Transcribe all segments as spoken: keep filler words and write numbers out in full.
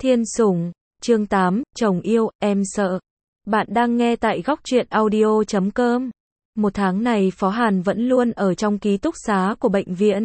Thiên Sủng, chương tám, chồng yêu, em sợ. Bạn đang nghe tại góc truyện audio chấm com. Một tháng này Phó Hàn vẫn luôn ở trong ký túc xá của bệnh viện.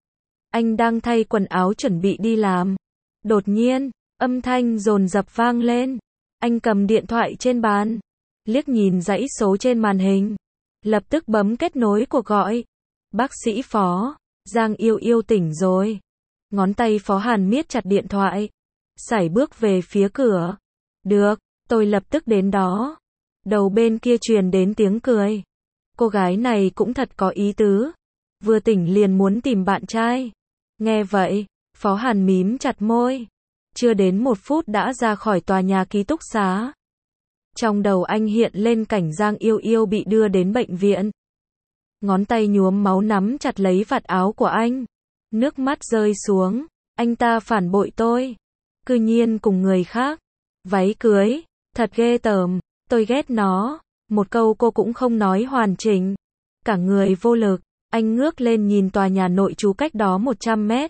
Anh đang thay quần áo chuẩn bị đi làm. Đột nhiên, âm thanh dồn dập vang lên. Anh cầm điện thoại trên bàn, liếc nhìn dãy số trên màn hình, lập tức bấm kết nối cuộc gọi. Bác sĩ Phó, Giang Yêu Yêu tỉnh rồi. Ngón tay Phó Hàn miết chặt điện thoại, sải bước về phía cửa. Được, tôi lập tức đến đó. Đầu bên kia truyền đến tiếng cười. Cô gái này cũng thật có ý tứ. Vừa tỉnh liền muốn tìm bạn trai. Nghe vậy, Phó Hàn mím chặt môi. Chưa đến một phút đã ra khỏi tòa nhà ký túc xá. Trong đầu anh hiện lên cảnh Giang Yêu Yêu bị đưa đến bệnh viện. Ngón tay nhuốm máu nắm chặt lấy vạt áo của anh. Nước mắt rơi xuống. Anh ta phản bội tôi. Cư nhiên cùng người khác. Váy cưới. Thật ghê tởm. Tôi ghét nó. Một câu cô cũng không nói hoàn chỉnh. Cả người vô lực. Anh ngước lên nhìn tòa nhà nội trú cách đó một trăm mét.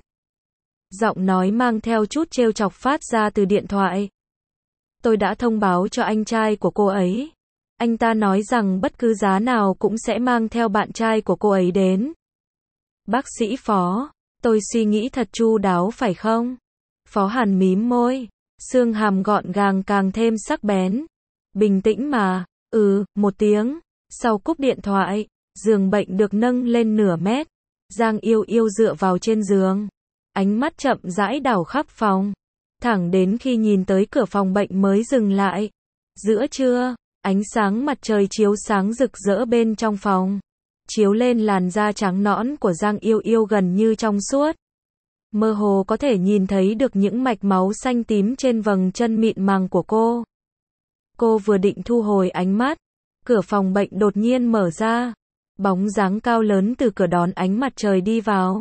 Giọng nói mang theo chút trêu chọc phát ra từ điện thoại. Tôi đã thông báo cho anh trai của cô ấy. Anh ta nói rằng bất cứ giá nào cũng sẽ mang theo bạn trai của cô ấy đến. Bác sĩ Phó, tôi suy nghĩ thật chu đáo phải không? Phó Hàn mím môi, xương hàm gọn gàng càng thêm sắc bén. Bình tĩnh mà, ừ, một tiếng. Sau cúp điện thoại, giường bệnh được nâng lên nửa mét. Giang Yêu Yêu dựa vào trên giường. Ánh mắt chậm rãi đảo khắp phòng. Thẳng đến khi nhìn tới cửa phòng bệnh mới dừng lại. Giữa trưa, ánh sáng mặt trời chiếu sáng rực rỡ bên trong phòng. Chiếu lên làn da trắng nõn của Giang Yêu Yêu gần như trong suốt. Mơ hồ có thể nhìn thấy được những mạch máu xanh tím trên vầng chân mịn màng của cô. Cô vừa định thu hồi ánh mắt. Cửa phòng bệnh đột nhiên mở ra. Bóng dáng cao lớn từ cửa đón ánh mặt trời đi vào.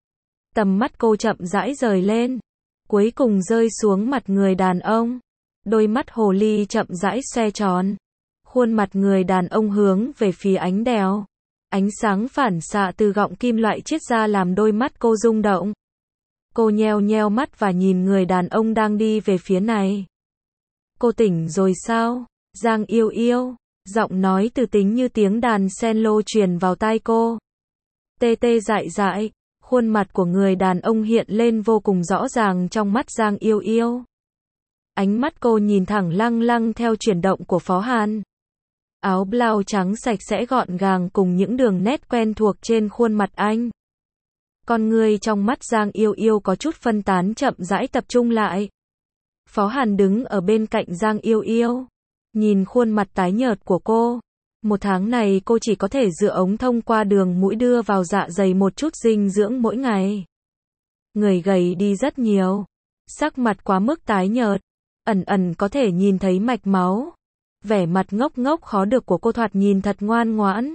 Tầm mắt cô chậm rãi rời lên. Cuối cùng rơi xuống mặt người đàn ông. Đôi mắt hồ ly chậm rãi xoe tròn. Khuôn mặt người đàn ông hướng về phía ánh đèo. Ánh sáng phản xạ từ gọng kim loại chiết ra làm đôi mắt cô rung động. Cô nheo nheo mắt và nhìn người đàn ông đang đi về phía này. Cô tỉnh rồi sao? Giang Yêu Yêu. Giọng nói từ tính như tiếng đàn cello truyền vào tai cô. Tê tê dại dại. Khuôn mặt của người đàn ông hiện lên vô cùng rõ ràng trong mắt Giang Yêu Yêu. Ánh mắt cô nhìn thẳng lăng lăng theo chuyển động của Phó Hàn. Áo blau trắng sạch sẽ gọn gàng cùng những đường nét quen thuộc trên khuôn mặt anh. Con người trong mắt Giang Yêu Yêu có chút phân tán chậm rãi tập trung lại. Phó Hàn đứng ở bên cạnh Giang Yêu Yêu. Nhìn khuôn mặt tái nhợt của cô. Một tháng này cô chỉ có thể dựa ống thông qua đường mũi đưa vào dạ dày một chút dinh dưỡng mỗi ngày. Người gầy đi rất nhiều. Sắc mặt quá mức tái nhợt. Ẩn ẩn có thể nhìn thấy mạch máu. Vẻ mặt ngốc ngốc khó được của cô thoạt nhìn thật ngoan ngoãn.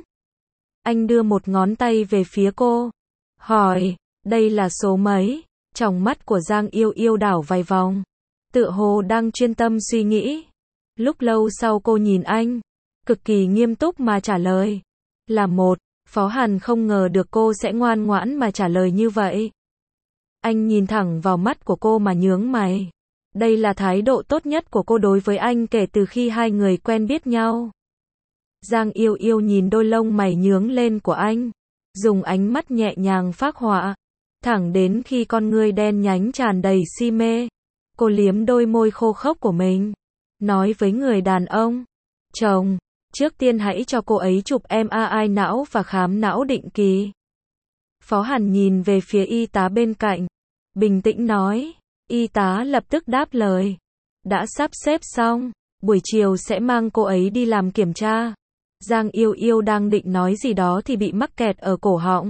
Anh đưa một ngón tay về phía cô. Hỏi, đây là số mấy? Tròng mắt của Giang Yêu Yêu đảo vài vòng. Tựa hồ đang chuyên tâm suy nghĩ. Lúc lâu sau cô nhìn anh. Cực kỳ nghiêm túc mà trả lời. Là một. Phó Hàn không ngờ được cô sẽ ngoan ngoãn mà trả lời như vậy. Anh nhìn thẳng vào mắt của cô mà nhướng mày. Đây là thái độ tốt nhất của cô đối với anh kể từ khi hai người quen biết nhau. Giang Yêu Yêu nhìn đôi lông mày nhướng lên của anh. Dùng ánh mắt nhẹ nhàng phác họa. Thẳng đến khi con ngươi đen nhánh tràn đầy si mê. Cô liếm đôi môi khô khốc của mình. Nói với người đàn ông. Chồng, trước tiên hãy cho cô ấy chụp em a i não và khám não định kỳ. Phó Hàn nhìn về phía y tá bên cạnh. Bình tĩnh nói. Y tá lập tức đáp lời. Đã sắp xếp xong. Buổi chiều sẽ mang cô ấy đi làm kiểm tra. Giang Yêu Yêu đang định nói gì đó thì bị mắc kẹt ở cổ họng.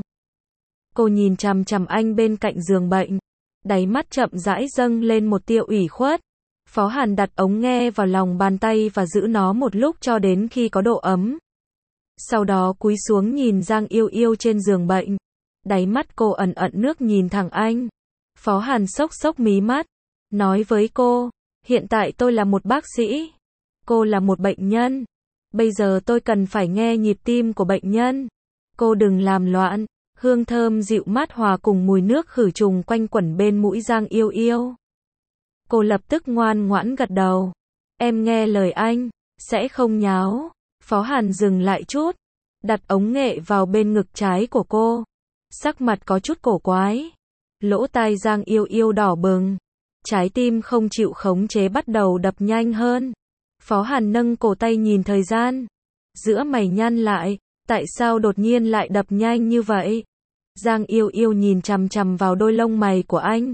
Cô nhìn chằm chằm anh bên cạnh giường bệnh. Đáy mắt chậm rãi dâng lên một tia ủy khuất. Phó Hàn đặt ống nghe vào lòng bàn tay và giữ nó một lúc cho đến khi có độ ấm. Sau đó cúi xuống nhìn Giang Yêu Yêu trên giường bệnh. Đáy mắt cô ẩn ẩn nước nhìn thẳng anh. Phó Hàn xốc xốc mí mắt. Nói với cô, hiện tại tôi là một bác sĩ. Cô là một bệnh nhân. Bây giờ tôi cần phải nghe nhịp tim của bệnh nhân. Cô đừng làm loạn. Hương thơm dịu mát hòa cùng mùi nước khử trùng quanh quẩn bên mũi Giang Yêu Yêu. Cô lập tức ngoan ngoãn gật đầu. Em nghe lời anh, sẽ không nháo. Phó Hàn dừng lại chút, đặt ống nghệ vào bên ngực trái của cô. Sắc mặt có chút cổ quái. Lỗ tai Giang Yêu Yêu đỏ bừng. Trái tim không chịu khống chế bắt đầu đập nhanh hơn. Phó Hàn nâng cổ tay nhìn thời gian. Giữa mày nhăn lại, tại sao đột nhiên lại đập nhanh như vậy? Giang Yêu Yêu nhìn chằm chằm vào đôi lông mày của anh.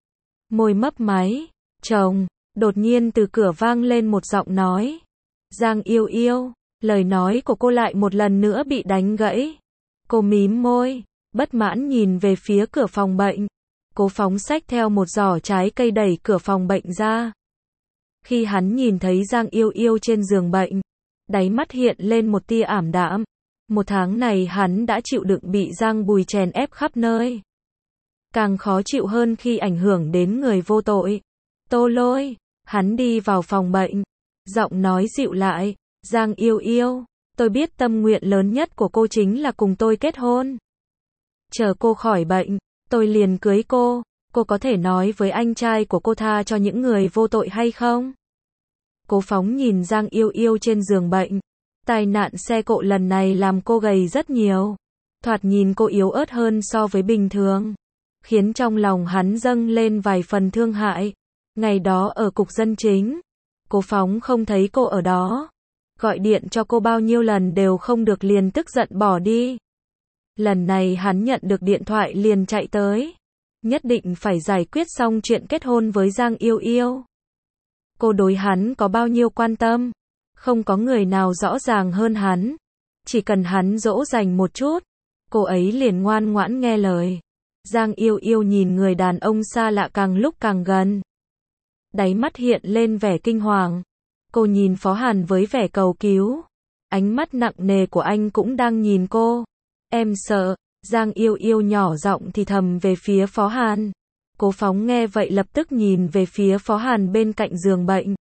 Môi mấp máy. Chồng, đột nhiên từ cửa vang lên một giọng nói. Giang Yêu Yêu, lời nói của cô lại một lần nữa bị đánh gãy. Cô mím môi, bất mãn nhìn về phía cửa phòng bệnh. Cố Phóng xách theo một giỏ trái cây đẩy cửa phòng bệnh ra. Khi hắn nhìn thấy Giang Yêu Yêu trên giường bệnh, đáy mắt hiện lên một tia ảm đạm. Một tháng này hắn đã chịu đựng bị Giang Bùi chèn ép khắp nơi. Càng khó chịu hơn khi ảnh hưởng đến người vô tội. Tô Lôi, hắn đi vào phòng bệnh, giọng nói dịu lại. Giang Yêu Yêu, tôi biết tâm nguyện lớn nhất của cô chính là cùng tôi kết hôn. Chờ cô khỏi bệnh, tôi liền cưới cô. Cô có thể nói với anh trai của cô tha cho những người vô tội hay không? Cố Phóng nhìn Giang Yêu Yêu trên giường bệnh. Tai nạn xe cộ lần này làm cô gầy rất nhiều. Thoạt nhìn cô yếu ớt hơn so với bình thường. Khiến trong lòng hắn dâng lên vài phần thương hại. Ngày đó ở cục dân chính, Cố Phóng không thấy cô ở đó. Gọi điện cho cô bao nhiêu lần đều không được liền tức giận bỏ đi. Lần này hắn nhận được điện thoại liền chạy tới. Nhất định phải giải quyết xong chuyện kết hôn với Giang Yêu Yêu. Cô đối hắn có bao nhiêu quan tâm, không có người nào rõ ràng hơn hắn. Chỉ cần hắn dỗ dành một chút, cô ấy liền ngoan ngoãn nghe lời. Giang Yêu Yêu nhìn người đàn ông xa lạ càng lúc càng gần. Đáy mắt hiện lên vẻ kinh hoàng. Cô nhìn Phó Hàn với vẻ cầu cứu. Ánh mắt nặng nề của anh cũng đang nhìn cô. Em sợ. Giang Yêu Yêu nhỏ giọng thì thầm về phía Phó Hàn. Cố Phóng nghe vậy lập tức nhìn về phía Phó Hàn bên cạnh giường bệnh.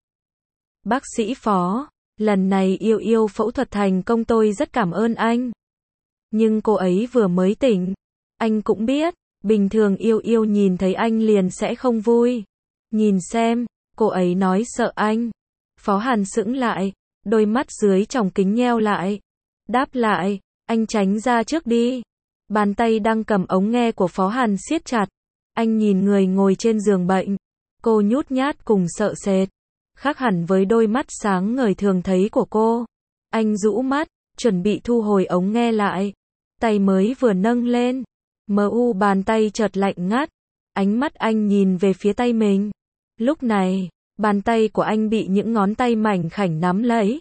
Bác sĩ Phó, lần này Yêu Yêu phẫu thuật thành công, tôi rất cảm ơn anh. Nhưng cô ấy vừa mới tỉnh. Anh cũng biết, bình thường Yêu Yêu nhìn thấy anh liền sẽ không vui. Nhìn xem, cô ấy nói sợ anh. Phó Hàn sững lại, đôi mắt dưới tròng kính nheo lại. Đáp lại, anh tránh ra trước đi. Bàn tay đang cầm ống nghe của Phó Hàn siết chặt. Anh nhìn người ngồi trên giường bệnh. Cô nhút nhát cùng sợ sệt. Khác hẳn với đôi mắt sáng ngời thường thấy của cô. Anh rũ mắt, chuẩn bị thu hồi ống nghe lại. Tay mới vừa nâng lên. Mờ u bàn tay chợt lạnh ngắt. Ánh mắt anh nhìn về phía tay mình. Lúc này, bàn tay của anh bị những ngón tay mảnh khảnh nắm lấy.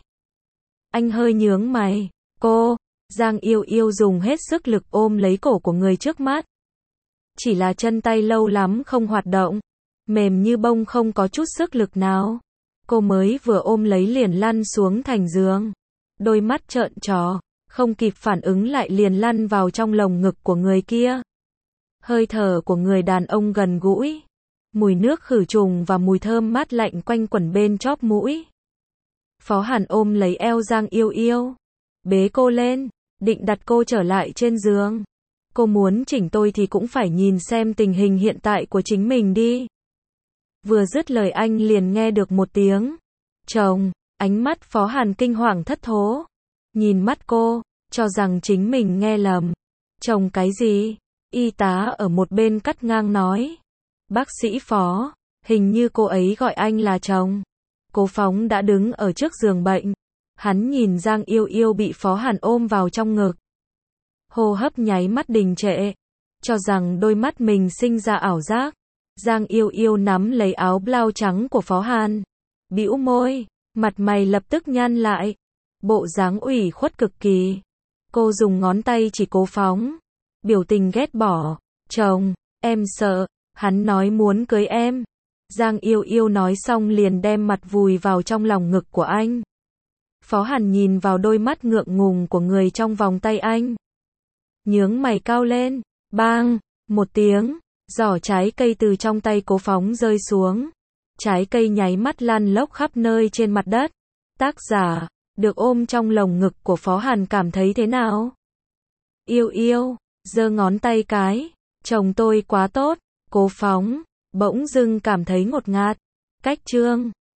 Anh hơi nhướng mày. Cô, Giang Yêu Yêu dùng hết sức lực ôm lấy cổ của người trước mắt. Chỉ là chân tay lâu lắm không hoạt động. Mềm như bông không có chút sức lực nào. Cô mới vừa ôm lấy liền lăn xuống thành giường. Đôi mắt trợn tròn, không kịp phản ứng lại liền lăn vào trong lồng ngực của người kia. Hơi thở của người đàn ông gần gũi. Mùi nước khử trùng và mùi thơm mát lạnh quanh quẩn bên chóp mũi. Phó Hàn ôm lấy eo Giang Yêu Yêu. Bế cô lên, định đặt cô trở lại trên giường. Cô muốn chỉnh tôi thì cũng phải nhìn xem tình hình hiện tại của chính mình đi. Vừa dứt lời anh liền nghe được một tiếng. Chồng, ánh mắt Phó Hàn kinh hoàng thất thố. Nhìn mắt cô, cho rằng chính mình nghe lầm. Chồng cái gì? Y tá ở một bên cắt ngang nói. Bác sĩ Phó, hình như cô ấy gọi anh là chồng. Cố Phóng đã đứng ở trước giường bệnh. Hắn nhìn Giang Yêu Yêu bị Phó Hàn ôm vào trong ngực. Hô hấp nháy mắt đình trệ. Cho rằng đôi mắt mình sinh ra ảo giác. Giang Yêu Yêu nắm lấy áo blau trắng của Phó Hàn. Bĩu môi, mặt mày lập tức nhăn lại. Bộ dáng ủy khuất cực kỳ. Cô dùng ngón tay chỉ Cố Phóng. Biểu tình ghét bỏ. Chồng, em sợ. Hắn nói muốn cưới em. Giang Yêu Yêu nói xong liền đem mặt vùi vào trong lòng ngực của anh. Phó Hàn nhìn vào đôi mắt ngượng ngùng của người trong vòng tay anh. Nhướng mày cao lên. Bang, một tiếng. Giỏ trái cây từ trong tay Cố Phóng rơi xuống. Trái cây nháy mắt lăn lóc khắp nơi trên mặt đất. Tác giả, được ôm trong lồng ngực của Phó Hàn cảm thấy thế nào? Yêu Yêu, giơ ngón tay cái. Chồng tôi quá tốt. Cố Phóng, bỗng dưng cảm thấy ngột ngạt. cách chương